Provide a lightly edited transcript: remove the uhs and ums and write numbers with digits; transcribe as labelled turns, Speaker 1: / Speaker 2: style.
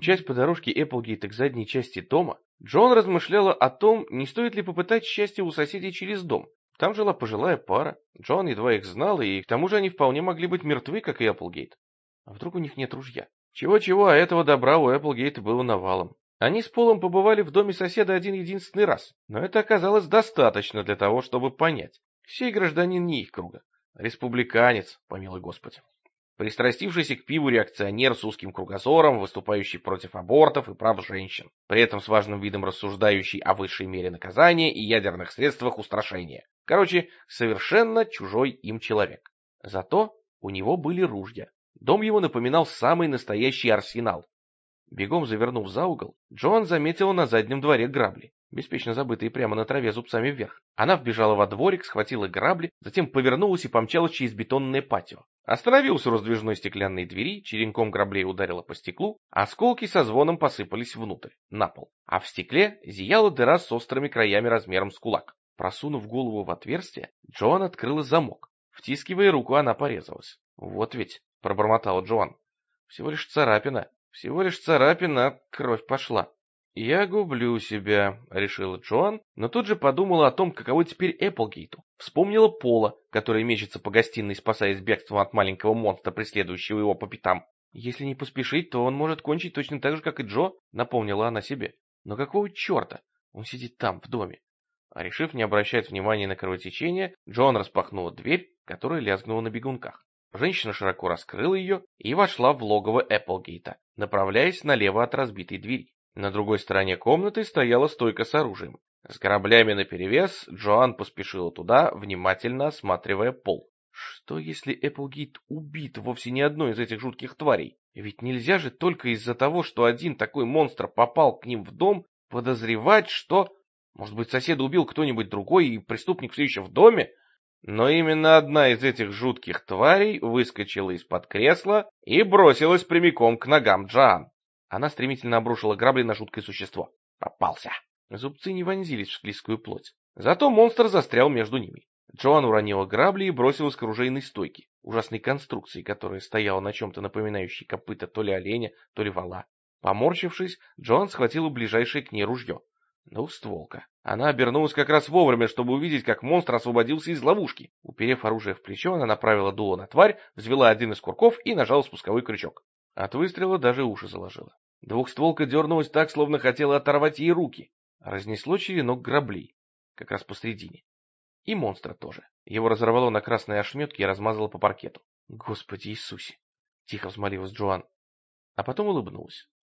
Speaker 1: Мчась по дорожке Эпплгейта к задней части дома, Джоан размышляла о том, не стоит ли попытать счастье у соседей через дом. Там жила пожилая пара, Джоан едва их знала, и к тому же они вполне могли быть мертвы, как и Эпплгейт. А вдруг у них нет ружья? Чего-чего, а этого добра у Эпплгейта было навалом. Они с Полом побывали в доме соседа один-единственный раз, но это оказалось достаточно для того, чтобы понять. Сей гражданин не их круга. Республиканец, помилуй Господи. Пристрастившийся к пиву реакционер с узким кругозором, выступающий против абортов и прав женщин, при этом с важным видом рассуждающий о высшей мере наказания и ядерных средствах устрашения. Короче, совершенно чужой им человек. Зато у него были ружья. Дом его напоминал самый настоящий арсенал. Бегом завернув за угол, Джоан заметила на заднем дворе грабли, беспечно забытые прямо на траве зубцами вверх. Она вбежала во дворик, схватила грабли, затем повернулась и помчалась через бетонное патио. Остановилась у раздвижной стеклянной двери, черенком граблей ударила по стеклу, осколки со звоном посыпались внутрь, на пол. А в стекле зияла дыра с острыми краями размером с кулак. Просунув голову в отверстие, Джоан открыла замок. Втискивая руку, она порезалась. «Вот ведь», — пробормотала Джоан, — «всего лишь царапина». Всего лишь царапина, кровь пошла. «Я гублю себя», — решила Джоан, но тут же подумала о том, каково теперь Эпплгейту. Вспомнила Пола, который мечется по гостиной, спасаясь бегством от маленького монстра, преследующего его по пятам. «Если не поспешить, то он может кончить точно так же, как и Джо», — напомнила она себе. «Но какого черта? Он сидит там, в доме». А решив не обращать внимания на кровотечение, Джоан распахнула дверь, которая лязгнула на бегунках. Женщина широко раскрыла ее и вошла в логово Эпплгейта, направляясь налево от разбитой двери. На другой стороне комнаты стояла стойка с оружием. С граблями наперевес Джоан поспешила туда, внимательно осматривая пол. Что если Эпплгейт убит вовсе не одной из этих жутких тварей? Ведь нельзя же только из-за того, что один такой монстр попал к ним в дом, подозревать, что... Может быть, соседа убил кто-нибудь другой, и преступник все еще в доме? Но именно одна из этих жутких тварей выскочила из-под кресла и бросилась прямиком к ногам Джоан. Она стремительно обрушила грабли на жуткое существо. Попался. Зубцы не вонзились в склизкую плоть. Зато монстр застрял между ними. Джоан уронила грабли и бросилась к оружейной стойке, ужасной конструкции, которая стояла на чем-то напоминающей копыта то ли оленя, то ли вола. Поморщившись, Джоан схватила ближайшее к ней ружье. Двустволка. Она обернулась как раз вовремя, чтобы увидеть, как монстр освободился из ловушки. Уперев оружие в плечо, она направила дуло на тварь, взвела один из курков и нажала спусковой крючок. От выстрела даже уши заложила. Двухстволка дернулась так, словно хотела оторвать ей руки. Разнесло черенок граблей, как раз посредине. И монстра тоже. Его разорвало на красные ошметки и размазало по паркету. «Господи Иисусе!» — тихо взмолилась Джоан. А потом улыбнулась.